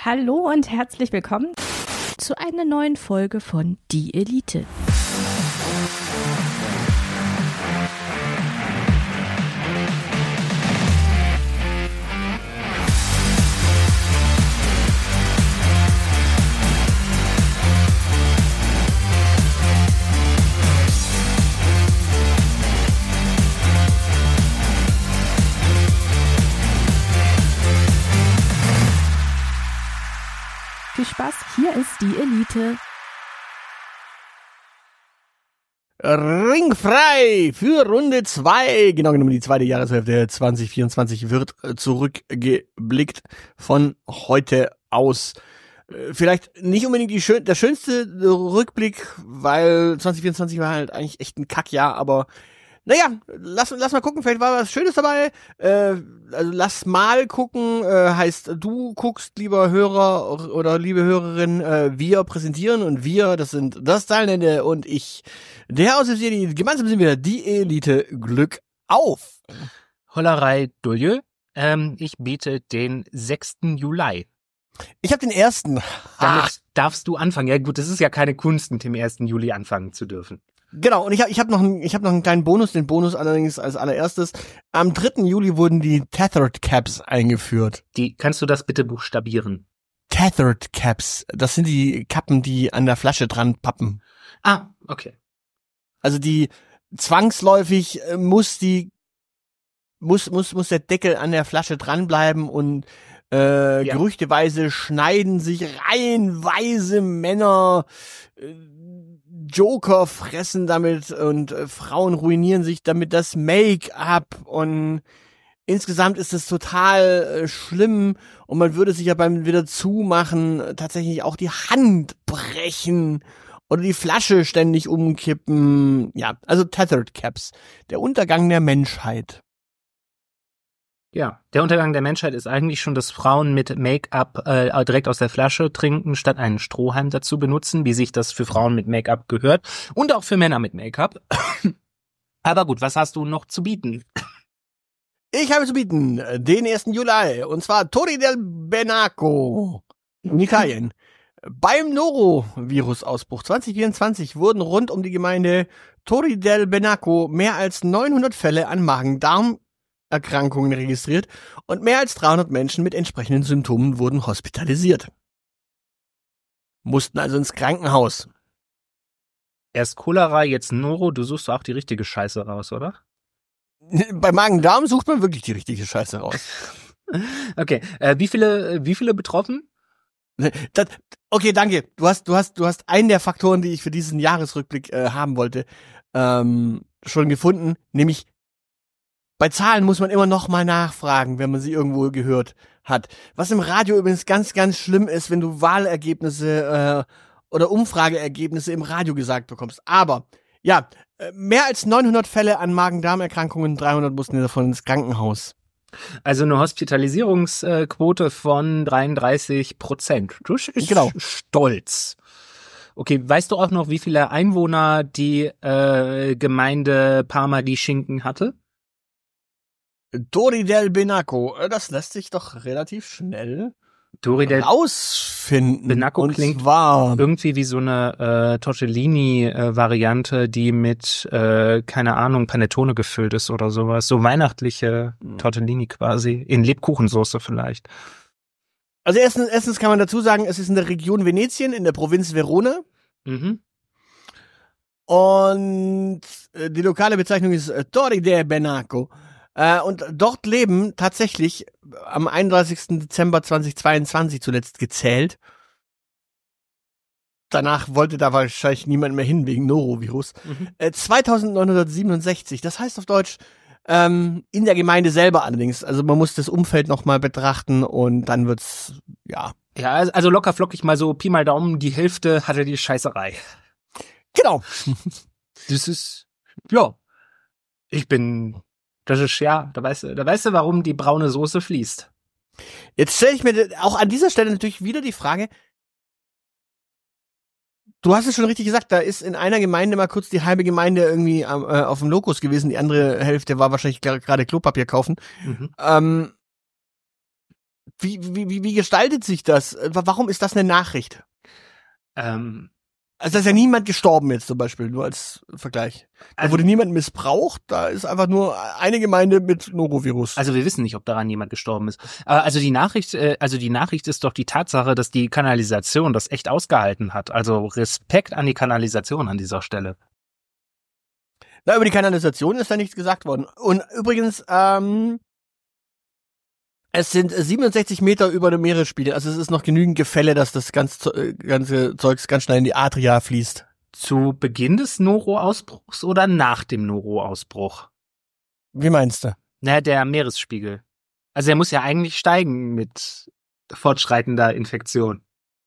Hallo und herzlich willkommen zu einer neuen Folge von Die Elite. Viel Spaß, hier ist die Elite. Ringfrei für Runde 2. Genau genommen die zweite Jahreshälfte 2024 wird zurückgeblickt von heute aus. Vielleicht nicht unbedingt der schönste Rückblick, weil 2024 war halt eigentlich echt ein Kackjahr, aber naja, lass mal gucken, vielleicht war was Schönes dabei. Also lass mal gucken, heißt du guckst, lieber Hörer oder liebe Hörerin, wir präsentieren und wir, das sind das Teilnehmende und ich, der aus der Serie, gemeinsam sind wir die Elite, Glück auf. Hollerei Dulje, ich biete den 6. Juli. Ich habe den 1. Damit darfst du anfangen. Ja gut, das ist ja keine Kunst, mit dem 1. Juli anfangen zu dürfen. Genau, und ich hab noch einen kleinen Bonus, den Bonus allerdings als allererstes. Am 3. Juli wurden die Tethered Caps eingeführt. Kannst du das bitte buchstabieren? Tethered Caps, das sind die Kappen, die an der Flasche dran pappen. Ah, okay. Also die zwangsläufig muss der Deckel an der Flasche dranbleiben und gerüchteweise schneiden sich reihenweise Männer Joker fressen damit und Frauen ruinieren sich damit das Make-up und insgesamt ist es total schlimm und man würde sich ja beim wieder zumachen tatsächlich auch die Hand brechen oder die Flasche ständig umkippen. Ja, also Tethered Caps, der Untergang der Menschheit. Ja, der Untergang der Menschheit ist eigentlich schon, dass Frauen mit Make-up direkt aus der Flasche trinken, statt einen Strohhalm dazu benutzen, wie sich das für Frauen mit Make-up gehört und auch für Männer mit Make-up. Aber gut, was hast du noch zu bieten? Ich habe zu bieten den 1. Juli und zwar Torri del Benaco in Italien. Beim Norovirus-Ausbruch 2024 wurden rund um die Gemeinde Torri del Benaco mehr als 900 Fälle an Magen-Darm-Erkrankungen registriert und mehr als 300 Menschen mit entsprechenden Symptomen wurden hospitalisiert. Mussten also ins Krankenhaus. Erst Cholera, jetzt Noro, du suchst auch die richtige Scheiße raus, oder? Bei Magen-Darm sucht man wirklich die richtige Scheiße raus. Okay, wie viele betroffen? Okay, danke. Du hast einen der Faktoren, die ich für diesen Jahresrückblick haben wollte, schon gefunden, nämlich bei Zahlen muss man immer noch mal nachfragen, wenn man sie irgendwo gehört hat. Was im Radio übrigens ganz, ganz schlimm ist, wenn du Wahlergebnisse oder Umfrageergebnisse im Radio gesagt bekommst. Aber ja, mehr als 900 Fälle an Magen-Darm-Erkrankungen, 300 mussten davon ins Krankenhaus. Also eine Hospitalisierungsquote von 33%. Das ist genau stolz. Okay, weißt du auch noch, wie viele Einwohner die Gemeinde Parma di Schinken hatte? Torri del Benaco, das lässt sich doch relativ schnell rausfinden. Benaco klingt irgendwie wie so eine Tortellini-Variante, die mit, keine Ahnung, Panettone gefüllt ist oder sowas. So weihnachtliche Tortellini quasi. In Lebkuchensoße vielleicht. Also erstens kann man dazu sagen, es ist in der Region Venetien, in der Provinz Verona. Mhm. Und die lokale Bezeichnung ist Torri del Benaco. Und dort leben tatsächlich am 31. Dezember 2022 zuletzt gezählt. Danach wollte da wahrscheinlich niemand mehr hin wegen Norovirus. 2967, das heißt auf Deutsch, in der Gemeinde selber allerdings. Also man muss das Umfeld nochmal betrachten und dann wird's, ja. Ja, also locker flockig mal so Pi mal Daumen, die Hälfte hatte die Scheißerei. Genau. Das ist, ja, das ist, ja, da weißt du, warum die braune Soße fließt. Jetzt stelle ich mir auch an dieser Stelle natürlich wieder die Frage, du hast es schon richtig gesagt, da ist in einer Gemeinde mal kurz die halbe Gemeinde irgendwie auf dem Lokus gewesen, die andere Hälfte war wahrscheinlich gerade Klopapier kaufen. Wie gestaltet sich das? Warum ist das eine Nachricht? Also da ist ja niemand gestorben jetzt zum Beispiel, nur als Vergleich. Da wurde niemand missbraucht, da ist einfach nur eine Gemeinde mit Norovirus. Also wir wissen nicht, ob daran jemand gestorben ist. Also die Nachricht ist doch die Tatsache, dass die Kanalisation das echt ausgehalten hat. Also Respekt an die Kanalisation an dieser Stelle. Na, über die Kanalisation ist da nichts gesagt worden. Und übrigens, es sind 67 Meter über dem Meeresspiegel, also es ist noch genügend Gefälle, dass das ganze Zeugs ganz schnell in die Adria fließt. Zu Beginn des Noro-Ausbruchs oder nach dem Noro-Ausbruch? Wie meinst du? Naja, der Meeresspiegel. Also er muss ja eigentlich steigen mit fortschreitender Infektion.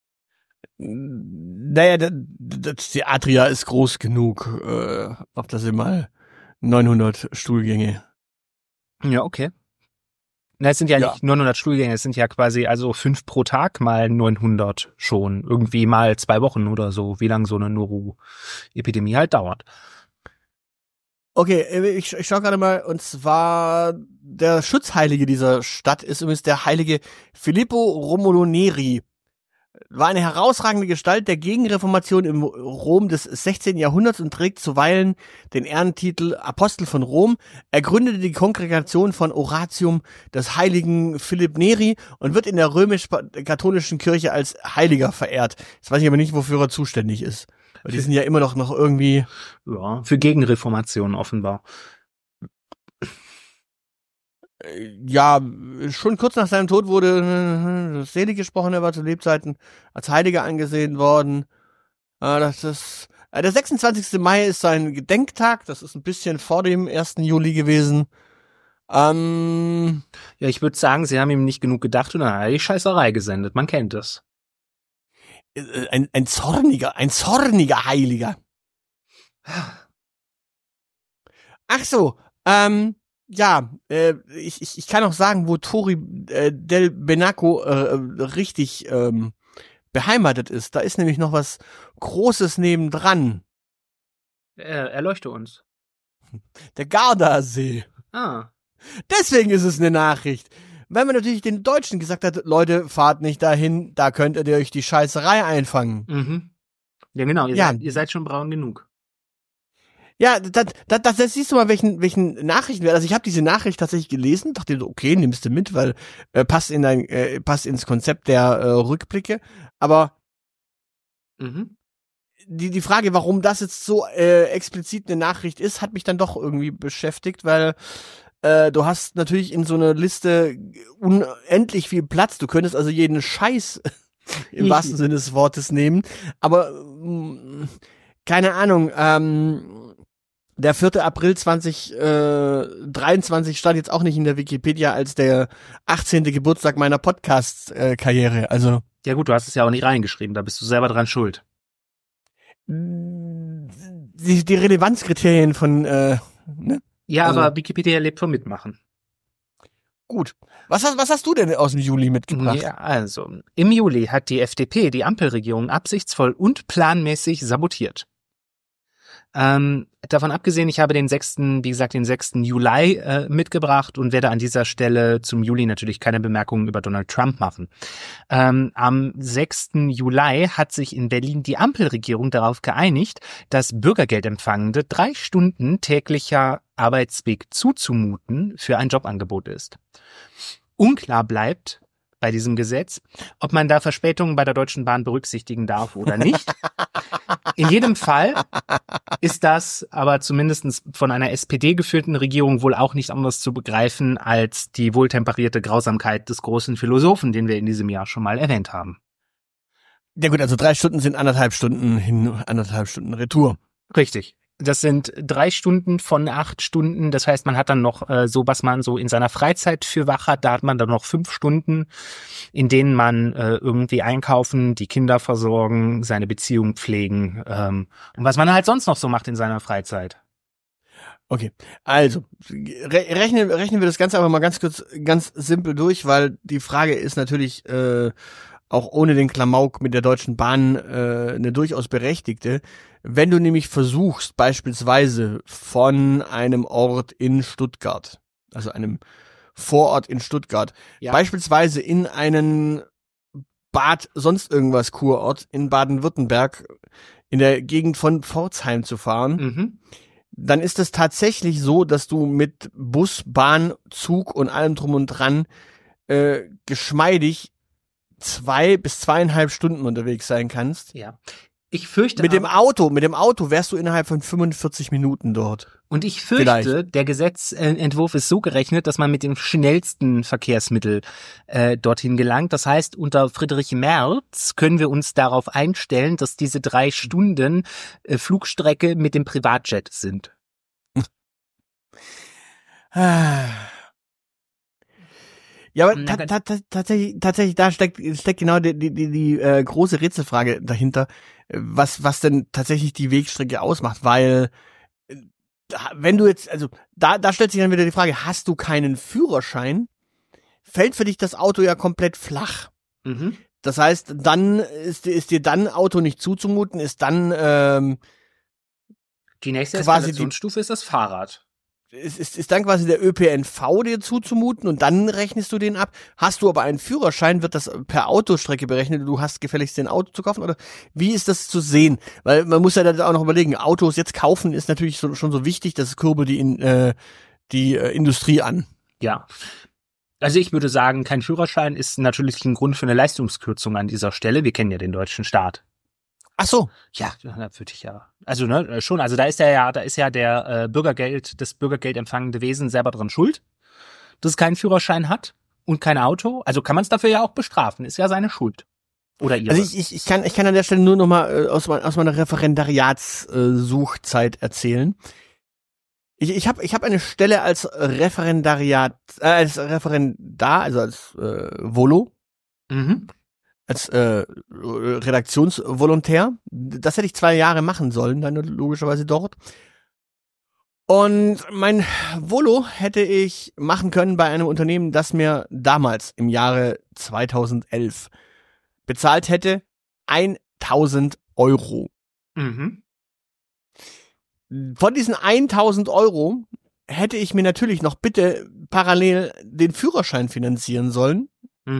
Naja, die Adria ist groß genug, auf das sind mal 900 Stuhlgänge. Ja, okay. Na, es sind ja nicht 900 Stuhlgänge, es sind ja quasi also 5 pro Tag mal 900 schon. Irgendwie mal 2 Wochen oder so, wie lange so eine Noro-Epidemie halt dauert. Okay, ich schau gerade mal, und zwar der Schutzheilige dieser Stadt ist übrigens der heilige Filippo Romolo Neri. War eine herausragende Gestalt der Gegenreformation im Rom des 16. Jahrhunderts und trägt zuweilen den Ehrentitel Apostel von Rom. Er gründete die Kongregation von Oratium des heiligen Philipp Neri und wird in der römisch-katholischen Kirche als Heiliger verehrt. Jetzt weiß ich aber nicht, wofür er zuständig ist. Weil die sind ja immer noch irgendwie... Ja, für Gegenreformation offenbar. Ja, schon kurz nach seinem Tod wurde selig gesprochen, er war zu Lebzeiten als Heiliger angesehen worden. Der 26. Mai ist sein Gedenktag, das ist ein bisschen vor dem 1. Juli gewesen. Ja, ich würde sagen, sie haben ihm nicht genug gedacht und dann hat er die Scheißerei gesendet, man kennt das. Ein zorniger Heiliger. Ach so, ja, ich kann auch sagen, wo Tori del Benaco richtig beheimatet ist. Da ist nämlich noch was Großes nebendran. Erleuchte uns. Der Gardasee. Ah. Deswegen ist es eine Nachricht. Weil man natürlich den Deutschen gesagt hat, Leute, fahrt nicht dahin, da könntet ihr euch die Scheißerei einfangen. Mhm. Ja, genau, ihr seid schon braun genug. Ja, das siehst du mal, welchen Nachrichten. Also ich habe diese Nachricht tatsächlich gelesen, dachte so, okay, nimmst du mit, weil passt ins Konzept der Rückblicke. Aber die Frage, warum das jetzt so explizit eine Nachricht ist, hat mich dann doch irgendwie beschäftigt, weil du hast natürlich in so einer Liste unendlich viel Platz. Du könntest also jeden Scheiß im wahrsten Sinne des Wortes nehmen. Aber keine Ahnung, der 4. April 2023 stand jetzt auch nicht in der Wikipedia als der 18. Geburtstag meiner Podcast-Karriere. Also ja gut, du hast es ja auch nicht reingeschrieben, da bist du selber dran schuld. Die Relevanzkriterien von ne? Ja, also, aber Wikipedia lebt vom Mitmachen. Gut. Was hast du denn aus dem Juli mitgebracht? Ja, also im Juli hat die FDP die Ampelregierung absichtsvoll und planmäßig sabotiert. Davon abgesehen, ich habe den 6. Juli mitgebracht und werde an dieser Stelle zum Juli natürlich keine Bemerkungen über Donald Trump machen. Am 6. Juli hat sich in Berlin die Ampelregierung darauf geeinigt, dass Bürgergeldempfangende 3 Stunden täglicher Arbeitsweg zuzumuten für ein Jobangebot ist. Unklar bleibt bei diesem Gesetz, ob man da Verspätungen bei der Deutschen Bahn berücksichtigen darf oder nicht. In jedem Fall ist das aber zumindest von einer SPD geführten Regierung wohl auch nicht anders zu begreifen als die wohltemperierte Grausamkeit des großen Philosophen, den wir in diesem Jahr schon mal erwähnt haben. Ja gut, also 3 Stunden sind 1,5 Stunden hin, 1,5 Stunden Retour. Richtig. Das sind 3 Stunden von 8 Stunden. Das heißt, man hat dann noch so, was man so in seiner Freizeit für wach hat. Da hat man dann noch 5 Stunden, in denen man irgendwie einkaufen, die Kinder versorgen, seine Beziehung pflegen und was man halt sonst noch so macht in seiner Freizeit. Okay, also rechnen wir das Ganze aber mal ganz kurz, ganz simpel durch, weil die Frage ist natürlich auch ohne den Klamauk mit der Deutschen Bahn eine durchaus berechtigte. Wenn du nämlich versuchst, beispielsweise von einem Ort in Stuttgart, also einem Vorort in Stuttgart. Ja. Beispielsweise in einen Bad sonst irgendwas Kurort in Baden-Württemberg in der Gegend von Pforzheim zu fahren, dann ist es tatsächlich so, dass du mit Bus, Bahn, Zug und allem drum und dran geschmeidig 2 bis 2,5 Stunden unterwegs sein kannst. Ja. Ich fürchte mit dem Auto wärst du innerhalb von 45 Minuten dort. Und ich fürchte, der Gesetzentwurf ist so gerechnet, dass man mit dem schnellsten Verkehrsmittel dorthin gelangt. Das heißt, unter Friedrich Merz können wir uns darauf einstellen, dass diese 3 Stunden Flugstrecke mit dem Privatjet sind. Ja, aber tatsächlich, da steckt genau die große Rätselfrage dahinter, was denn tatsächlich die Wegstrecke ausmacht, weil wenn du jetzt, also da stellt sich dann wieder die Frage, hast du keinen Führerschein, fällt für dich das Auto ja komplett flach. Das heißt, dann ist dir dann Auto nicht zuzumuten, ist dann die nächste quasi Eskalationsstufe ist das Fahrrad. Ist dann quasi der ÖPNV dir zuzumuten und dann rechnest du den ab. Hast du aber einen Führerschein, wird das per Autostrecke berechnet, du hast gefälligst den Auto zu kaufen oder wie ist das zu sehen? Weil man muss ja dann auch noch überlegen, Autos jetzt kaufen ist natürlich schon so wichtig, das kurbelt die Industrie an. Ja. Also ich würde sagen, kein Führerschein ist natürlich ein Grund für eine Leistungskürzung an dieser Stelle. Wir kennen ja den deutschen Staat. Ach so. Ja, da würde ich ja. Also schon. Also da ist ja der das Bürgergeld empfangende Wesen selber dran schuld, dass es keinen Führerschein hat und kein Auto. Also kann man es dafür ja auch bestrafen. Ist ja seine Schuld. Oder ihre. Also ich kann an der Stelle nur noch mal aus meiner Referendariatssuchzeit erzählen. Ich hab eine Stelle als Referendar, also als Volo. Als Redaktionsvolontär. Das hätte ich 2 Jahre machen sollen, dann logischerweise dort. Und mein Volo hätte ich machen können bei einem Unternehmen, das mir damals im Jahre 2011 bezahlt hätte 1.000 Euro. Von diesen 1.000 Euro hätte ich mir natürlich noch bitte parallel den Führerschein finanzieren sollen.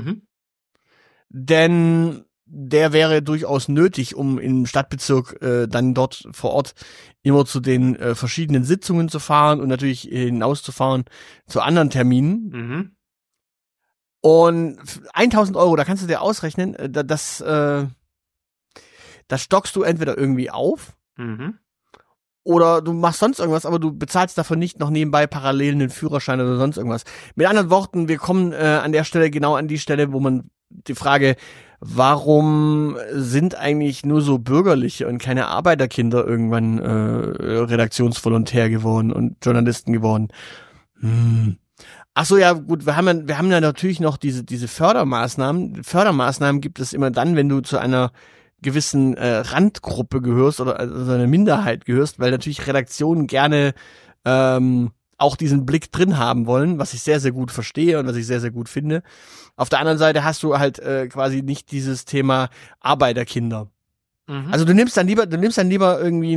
Denn der wäre durchaus nötig, um im Stadtbezirk dann dort vor Ort immer zu den verschiedenen Sitzungen zu fahren und natürlich hinauszufahren zu anderen Terminen. Und 1.000 Euro, da kannst du dir ausrechnen, das stockst du entweder irgendwie auf oder du machst sonst irgendwas, aber du bezahlst davon nicht noch nebenbei parallel einen Führerschein oder sonst irgendwas. Mit anderen Worten, wir kommen an der Stelle genau an die Stelle, wo man die Frage, warum sind eigentlich nur so Bürgerliche und keine Arbeiterkinder irgendwann Redaktionsvolontär geworden und Journalisten geworden? Ach so, ja gut, wir haben ja natürlich noch diese Fördermaßnahmen. Fördermaßnahmen gibt es immer dann, wenn du zu einer gewissen Randgruppe gehörst oder also einer Minderheit gehörst, weil natürlich Redaktionen gerne auch diesen Blick drin haben wollen, was ich sehr, sehr gut verstehe und was ich sehr, sehr gut finde. Auf der anderen Seite hast du halt quasi nicht dieses Thema Arbeiterkinder. Also du nimmst dann lieber irgendwie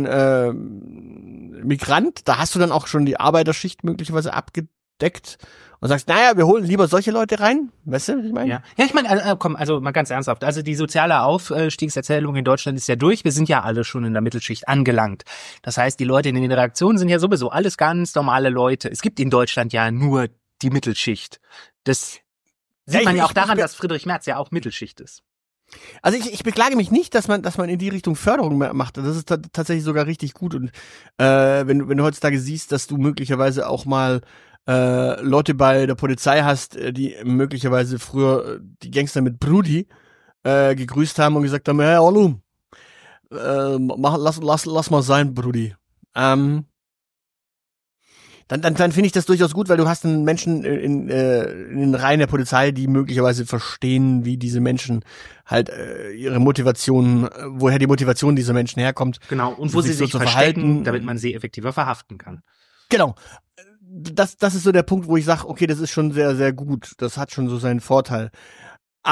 einen Migrant, da hast du dann auch schon die Arbeiterschicht möglicherweise abgedeckt und sagst, naja, wir holen lieber solche Leute rein, weißt du, was ich meine? Ja, ich meine, komm, also mal ganz ernsthaft, also die soziale Aufstiegserzählung in Deutschland ist ja durch, wir sind ja alle schon in der Mittelschicht angelangt. Das heißt, die Leute in den Redaktionen sind ja sowieso alles ganz normale Leute. Es gibt in Deutschland ja nur die Mittelschicht. Das sieht man ja auch daran, dass Friedrich Merz ja auch Mittelschicht ist. Also ich beklage mich nicht, dass man in die Richtung Förderung macht. Das ist tatsächlich sogar richtig gut. Und wenn du heutzutage siehst, dass du möglicherweise auch mal Leute bei der Polizei hast, die möglicherweise früher die Gangster mit Brudi gegrüßt haben und gesagt haben, hey, hallo, lass mal sein, Brudi. Dann finde ich das durchaus gut, weil du hast einen Menschen in den Reihen der Polizei, die möglicherweise verstehen, wie diese Menschen halt ihre Motivation, woher die Motivation dieser Menschen herkommt. Genau, und wo sie sich verstecken, damit man sie effektiver verhaften kann. Genau. Das ist so der Punkt, wo ich sage, okay, das ist schon sehr, sehr gut. Das hat schon so seinen Vorteil.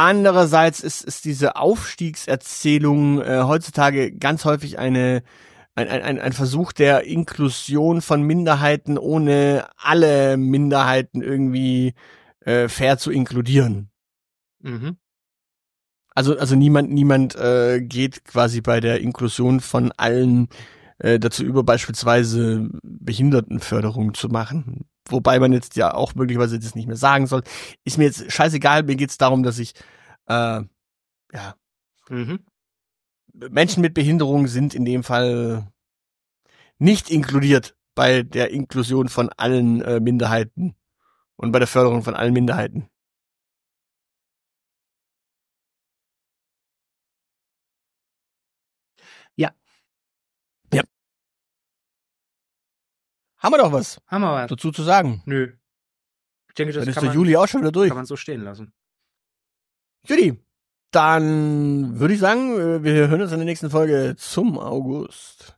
Andererseits ist diese Aufstiegserzählung heutzutage ganz häufig eine ein Versuch der Inklusion von Minderheiten, ohne alle Minderheiten irgendwie fair zu inkludieren. Mhm. Also niemand geht quasi bei der Inklusion von allen dazu über, beispielsweise Behindertenförderung zu machen. Wobei man jetzt ja auch möglicherweise das nicht mehr sagen soll. Ist mir jetzt scheißegal, mir geht's darum, dass ich Menschen mit Behinderung sind in dem Fall nicht inkludiert bei der Inklusion von allen Minderheiten und bei der Förderung von allen Minderheiten. Ja. Ja. Haben wir doch was Haben wir was? dazu zu sagen? Nö. Ich denke, das Dann ist kann der Juli auch schon wieder durch. kann man so stehen lassen. Judy, dann würde ich sagen, wir hören uns in der nächsten Folge zum August.